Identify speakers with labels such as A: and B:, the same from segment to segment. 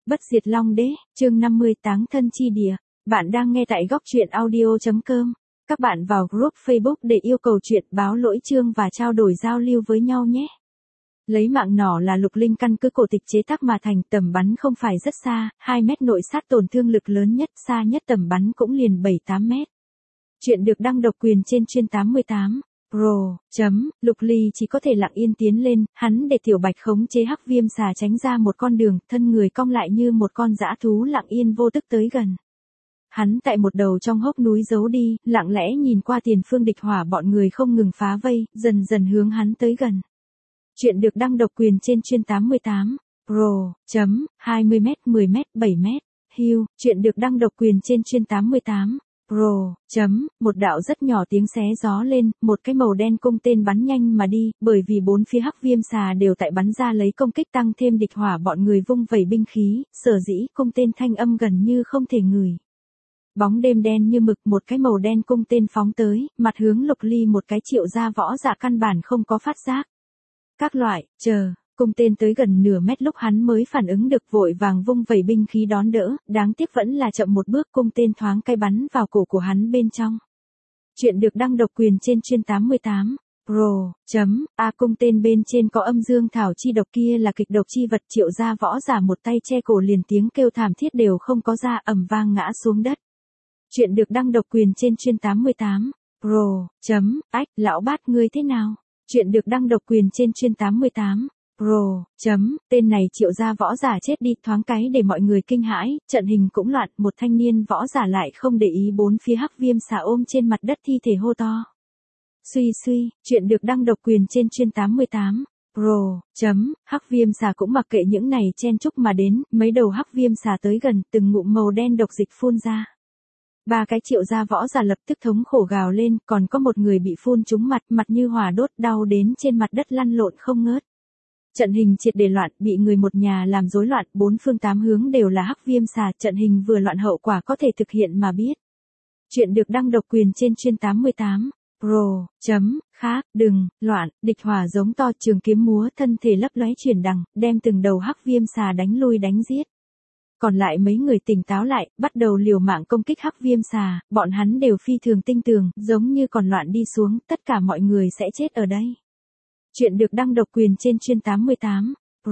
A: Bất diệt Long Đế, chương 50 Táng thân chi địa. Bạn đang nghe tại góc truyện audio.com. Các bạn vào group Facebook để yêu cầu chuyện báo lỗi chương và trao đổi giao lưu với nhau nhé. Lấy mạng nỏ là Lục Linh căn cứ cổ tịch chế tác mà thành, tầm bắn không phải rất xa, 2 mét nội sát tổn thương lực lớn nhất, xa nhất tầm bắn cũng liền 7-8 mét. Chuyện được đăng độc quyền trên chuyên 88. Lục Ly chỉ có thể lặng yên tiến lên, hắn để Tiểu Bạch khống chế hắc viêm xà tránh ra một con đường, thân người cong lại như một con dã thú lặng yên vô tức tới gần. Hắn tại một đầu trong hốc núi giấu đi, lặng lẽ nhìn qua tiền phương địch hỏa bọn người không ngừng phá vây, dần dần hướng hắn tới gần. Chuyện được đăng độc quyền trên chuyên 88. 20m, 10m, 7m. Hưu, chuyện được đăng độc quyền trên chuyên 88. Một đạo rất nhỏ tiếng xé gió lên, một cái màu đen cung tên bắn nhanh mà đi, bởi vì bốn phía hắc viêm xà đều tại bắn ra lấy công kích tăng thêm địch hỏa bọn người vung vẩy binh khí, sở dĩ cung tên thanh âm gần như không thể ngửi. Bóng đêm đen như mực, một cái màu đen cung tên phóng tới, mặt hướng Lục Ly một cái triệu ra võ dạ căn bản không có phát giác. Các loại, cung tên tới gần nửa mét lúc hắn mới phản ứng được, vội vàng vung vẩy binh khí đón đỡ, đáng tiếc vẫn là chậm một bước, cung tên thoáng cái bắn vào cổ của hắn bên trong. Chuyện được đăng độc quyền trên chuyên 88. Cung tên bên trên có âm dương thảo chi độc, kia là kịch độc chi vật, triệu ra võ giả một tay che cổ liền tiếng kêu thảm thiết đều không có ra, ầm vang ngã xuống đất. Chuyện được đăng độc quyền trên chuyên 88. Lão bát ngươi thế nào? Chuyện được đăng độc quyền trên chuyên 88. Tên này triệu ra võ giả chết đi, thoáng cái để mọi người kinh hãi, trận hình cũng loạn, một thanh niên võ giả lại không để ý bốn phía hắc viêm xà ôm trên mặt đất thi thể hô to. Suy, chuyện được đăng độc quyền trên chuyên 88. Hắc viêm xà cũng mặc kệ những này chen chúc mà đến, mấy đầu hắc viêm xà tới gần, từng ngụm màu đen độc dịch phun ra. Ba cái triệu gia võ giả lập tức thống khổ gào lên, còn có một người bị phun trúng mặt như hỏa đốt, đau đến trên mặt đất lăn lộn không ngớt. Trận hình triệt để loạn, bị người một nhà làm rối loạn, bốn phương tám hướng đều là hắc viêm xà, trận hình vừa loạn hậu quả có thể thực hiện mà biết. Chuyện được đăng độc quyền trên chuyên 88. Đừng loạn, địch hỏa giống to, trường kiếm múa, thân thể lấp lóe chuyển đằng, đem từng đầu hắc viêm xà đánh lui đánh giết. Còn lại mấy người tỉnh táo lại, bắt đầu liều mạng công kích hắc viêm xà, bọn hắn đều phi thường tinh tường, giống như còn loạn đi xuống, tất cả mọi người sẽ chết ở đây. Chuyện được đăng độc quyền trên chuyên 88.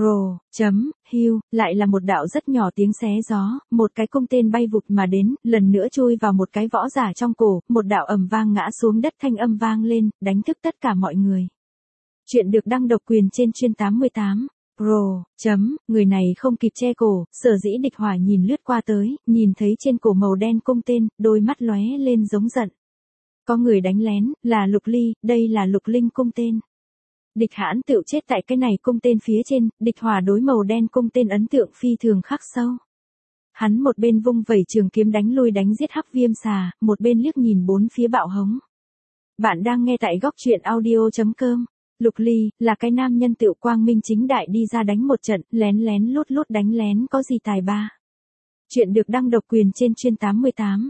A: Lại là một đạo rất nhỏ tiếng xé gió, một cái cung tên bay vụt mà đến, lần nữa chui vào một cái võ giả trong cổ, một đạo ầm vang ngã xuống đất, thanh âm vang lên, đánh thức tất cả mọi người. Chuyện được đăng độc quyền trên chuyên 88. Người này không kịp che cổ, sở dĩ địch hỏa nhìn lướt qua tới, nhìn thấy trên cổ màu đen cung tên, đôi mắt lóe lên giống giận. Có người đánh lén, là Lục Ly, đây là Lục Linh cung tên. Địch hãn tựu chết tại cái này cung tên phía trên, địch hỏa đối màu đen cung tên ấn tượng phi thường khắc sâu. Hắn một bên vung vẩy trường kiếm đánh lui đánh giết hắc viêm xà, một bên liếc nhìn bốn phía bạo hống. Bạn đang nghe tại góc truyện audio.com. Lục Ly, là cái nam nhân tựu quang minh chính đại đi ra đánh một trận, lén lén lút lút đánh lén có gì tài ba. Chuyện được đăng độc quyền trên chuyên 88.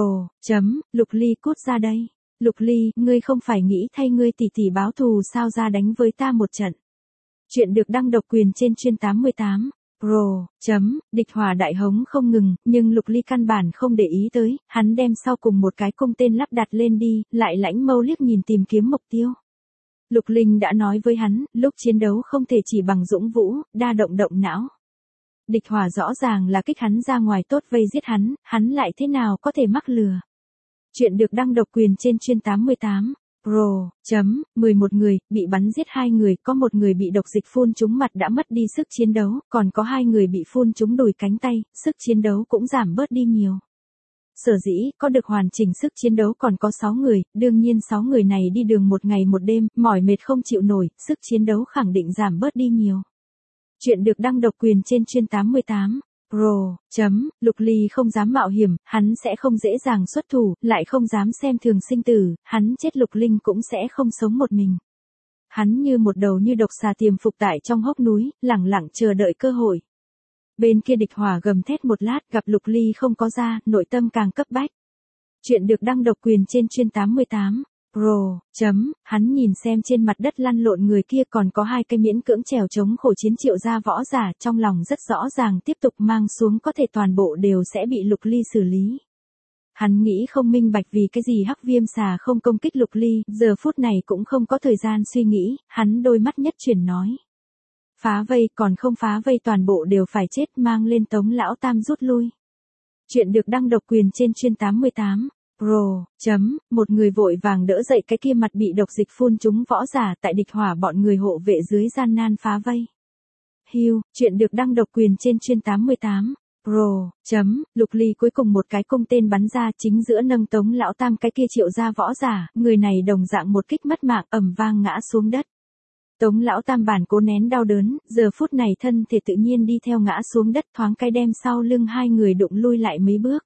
A: Lục Ly cút ra đây. Lục Ly, ngươi không phải nghĩ thay ngươi tỷ tỷ báo thù sao, ra đánh với ta một trận. Chuyện được đăng độc quyền trên chuyên 88. Địch hỏa đại hống không ngừng, nhưng Lục Ly căn bản không để ý tới, hắn đem sau cùng một cái cung tên lắp đặt lên đi, lại lãnh mâu liếc nhìn tìm kiếm mục tiêu. Lục Linh đã nói với hắn, lúc chiến đấu không thể chỉ bằng dũng vũ, đa động động não. Địch hỏa rõ ràng là kích hắn ra ngoài tốt vây giết hắn lại thế nào có thể mắc lừa. Chuyện được đăng độc quyền trên chuyên 88. 11 người, bị bắn giết 2 người, có một người bị độc dịch phun trúng mặt đã mất đi sức chiến đấu, còn có 2 người bị phun trúng đùi cánh tay, sức chiến đấu cũng giảm bớt đi nhiều. Sở dĩ, có được hoàn chỉnh sức chiến đấu còn có 6 người, đương nhiên 6 người này đi đường một ngày một đêm, mỏi mệt không chịu nổi, sức chiến đấu khẳng định giảm bớt đi nhiều. Chuyện được đăng độc quyền trên chuyên 88. Lục Ly không dám mạo hiểm, hắn sẽ không dễ dàng xuất thủ, lại không dám xem thường sinh tử, hắn chết Lục Linh cũng sẽ không sống một mình. Hắn như một đầu như độc xà tiềm phục tại trong hốc núi, lẳng lặng chờ đợi cơ hội. Bên kia địch hỏa gầm thét một lát, gặp Lục Ly không có ra, nội tâm càng cấp bách. Chuyện được đăng độc quyền trên chuyên 88. Pro, hắn nhìn xem trên mặt đất lăn lộn người kia còn có hai cái miễn cưỡng trèo chống khổ chiến triệu gia võ giả, trong lòng rất rõ ràng tiếp tục mang xuống có thể toàn bộ đều sẽ bị Lục Ly xử lý. Hắn nghĩ không minh bạch vì cái gì Hắc Viêm xà không công kích Lục Ly, giờ phút này cũng không có thời gian suy nghĩ, hắn đôi mắt nhất chuyển nói. Phá vây, còn không phá vây toàn bộ đều phải chết, mang lên Tống Lão Tam rút lui. Chuyện được đăng độc quyền trên chuyên 88. Pro, một người vội vàng đỡ dậy cái kia mặt bị độc dịch phun trúng võ giả, tại địch hỏa bọn người hộ vệ dưới gian nan phá vây. Hưu, chuyện được đăng độc quyền trên chuyên 88. Pro, Lục Ly cuối cùng một cái cung tên bắn ra chính giữa nâng Tống Lão Tam cái kia triệu ra võ giả, người này đồng dạng một kích mất mạng ầm vang ngã xuống đất. Tống Lão Tam bản cố nén đau đớn, giờ phút này thân thể tự nhiên đi theo ngã xuống đất, thoáng cái đem sau lưng hai người đụng lui lại mấy bước.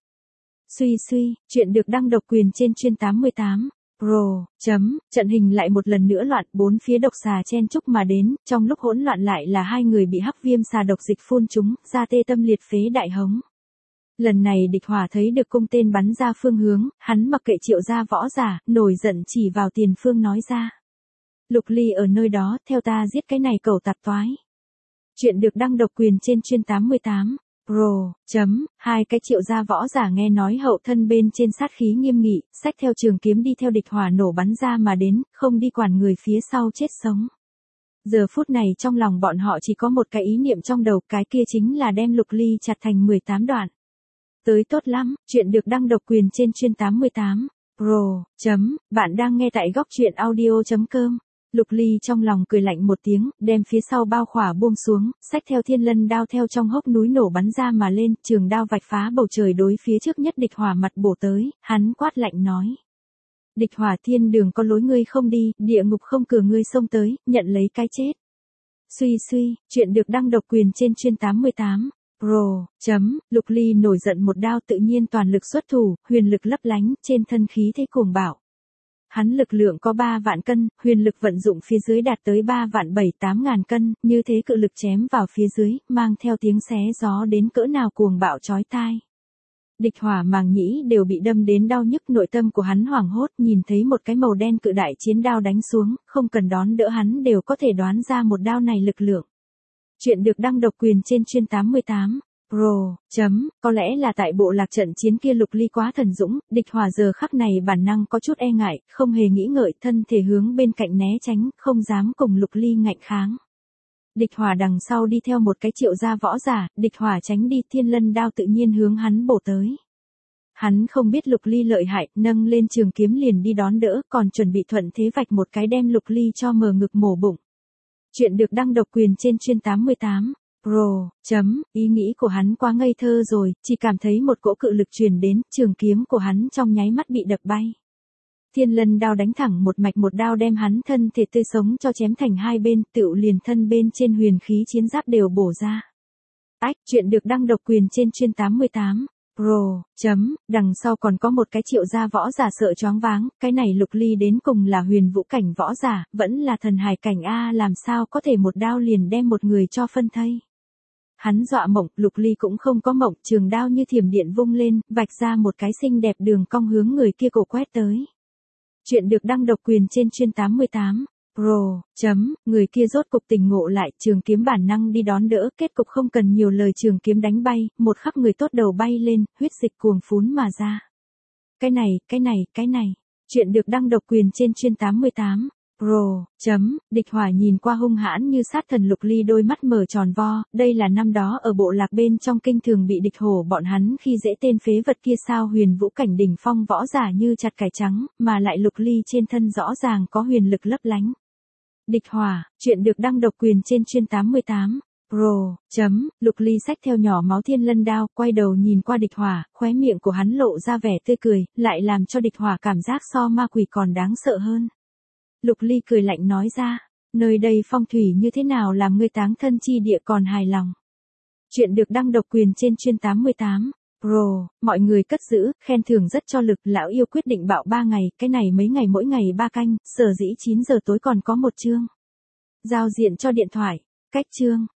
A: Suy, chuyện được đăng độc quyền trên chuyên 88. Pro, trận hình lại một lần nữa loạn, bốn phía độc xà chen chúc mà đến, trong lúc hỗn loạn lại là hai người bị Hắc Viêm xà độc dịch phun trúng, ra tê tâm liệt phế đại hống. Lần này địch hỏa thấy được cung tên bắn ra phương hướng, hắn mặc kệ triệu gia võ giả, nổi giận chỉ vào tiền phương nói ra. Lục Ly ở nơi đó, theo ta giết cái này cẩu tạp toái. Chuyện được đăng độc quyền trên chuyên 88. Pro, hai cái triệu gia võ giả nghe nói hậu thân bên trên sát khí nghiêm nghị, xách theo trường kiếm đi theo địch hỏa nổ bắn ra mà đến, không đi quản người phía sau chết sống. Giờ phút này trong lòng bọn họ chỉ có một cái ý niệm trong đầu, cái kia chính là đem Lục Ly chặt thành 18 đoạn. Tới tốt lắm, chuyện được đăng độc quyền trên chuyên 88. Pro, bạn đang nghe tại góc truyện audio.com. Lục Ly trong lòng cười lạnh một tiếng, đem phía sau bao khỏa buông xuống, xách theo thiên lân đao theo trong hốc núi nổ bắn ra mà lên, trường đao vạch phá bầu trời đối phía trước nhất địch hỏa mặt bổ tới, hắn quát lạnh nói. Địch hỏa, thiên đường có lối ngươi không đi, địa ngục không cửa ngươi xông tới, nhận lấy cái chết. Suy, chuyện được đăng độc quyền trên chuyên 88. Pro, Lục Ly nổi giận một đao tự nhiên toàn lực xuất thủ, huyền lực lấp lánh, trên thân khí thế cuồng bạo. Hắn lực lượng có 3 vạn cân, huyền lực vận dụng phía dưới đạt tới 3 vạn 7-8 ngàn cân, như thế cự lực chém vào phía dưới, mang theo tiếng xé gió đến cỡ nào cuồng bạo chói tai. Địch hỏa màng nhĩ đều bị đâm đến đau nhức, nội tâm của hắn hoảng hốt, nhìn thấy một cái màu đen cự đại chiến đao đánh xuống, không cần đón đỡ hắn đều có thể đoán ra một đao này lực lượng. Chuyện được đăng độc quyền trên chuyên 88. Pro, có lẽ là tại bộ lạc trận chiến kia Lục Ly quá thần dũng, địch hỏa giờ khắc này bản năng có chút e ngại, không hề nghĩ ngợi, thân thể hướng bên cạnh né tránh, không dám cùng Lục Ly ngạnh kháng. Địch hỏa đằng sau đi theo một cái triệu gia võ giả, địch hỏa tránh đi, thiên lân đao tự nhiên hướng hắn bổ tới. Hắn không biết Lục Ly lợi hại, nâng lên trường kiếm liền đi đón đỡ, còn chuẩn bị thuận thế vạch một cái đem Lục Ly cho mờ ngực mổ bụng. Chuyện được đăng độc quyền trên chuyên 88. Pro, ý nghĩ của hắn quá ngây thơ rồi, chỉ cảm thấy một cỗ cự lực truyền đến, trường kiếm của hắn trong nháy mắt bị đập bay. Thiên lân đao đánh thẳng một mạch một đao đem hắn thân thể tươi sống cho chém thành hai bên, tựu liền thân bên trên huyền khí chiến giáp đều bổ ra. Chuyện được đăng độc quyền trên chuyên 88. Pro, đằng sau còn có một cái triệu gia võ giả sợ choáng váng, cái này Lục Ly đến cùng là huyền vũ cảnh võ giả, vẫn là thần hải cảnh A, làm sao có thể một đao liền đem một người cho phân thây. Hắn dọa mộng, Lục Ly cũng không có mộng, trường đao như thiểm điện vung lên, vạch ra một cái xinh đẹp đường cong hướng người kia cổ quét tới. Chuyện được đăng độc quyền trên chuyên 88. Pro, người kia rốt cục tỉnh ngộ lại, trường kiếm bản năng đi đón đỡ, kết cục không cần nhiều lời, trường kiếm đánh bay, một khắc người tốt đầu bay lên, huyết dịch cuồng phún mà ra. Cái này. Chuyện được đăng độc quyền trên chuyên 88. Pro, địch hỏa nhìn qua hung hãn như sát thần Lục Ly, đôi mắt mở tròn vo, đây là năm đó ở bộ lạc bên trong kinh thường bị địch hổ bọn hắn khi dễ tên phế vật kia sao, huyền vũ cảnh đỉnh phong võ giả như chặt cải trắng, mà lại Lục Ly trên thân rõ ràng có huyền lực lấp lánh. Địch hỏa, chuyện được đăng độc quyền trên chuyên 88. Pro, Lục Ly xách theo nhỏ máu thiên lân đao, quay đầu nhìn qua địch hỏa, khóe miệng của hắn lộ ra vẻ tươi cười, lại làm cho địch hỏa cảm giác so ma quỷ còn đáng sợ hơn. Lục Ly cười lạnh nói ra, nơi đây phong thủy như thế nào làm ngươi táng thân chi địa còn hài lòng. Chuyện được đăng độc quyền trên chuyên 88. Pro, mọi người cất giữ, khen thưởng rất cho lực, lão yêu quyết định bạo 3 ngày, cái này mấy ngày mỗi ngày 3 canh, sở dĩ 9 giờ tối còn có một chương. Giao diện cho điện thoại, cách chương.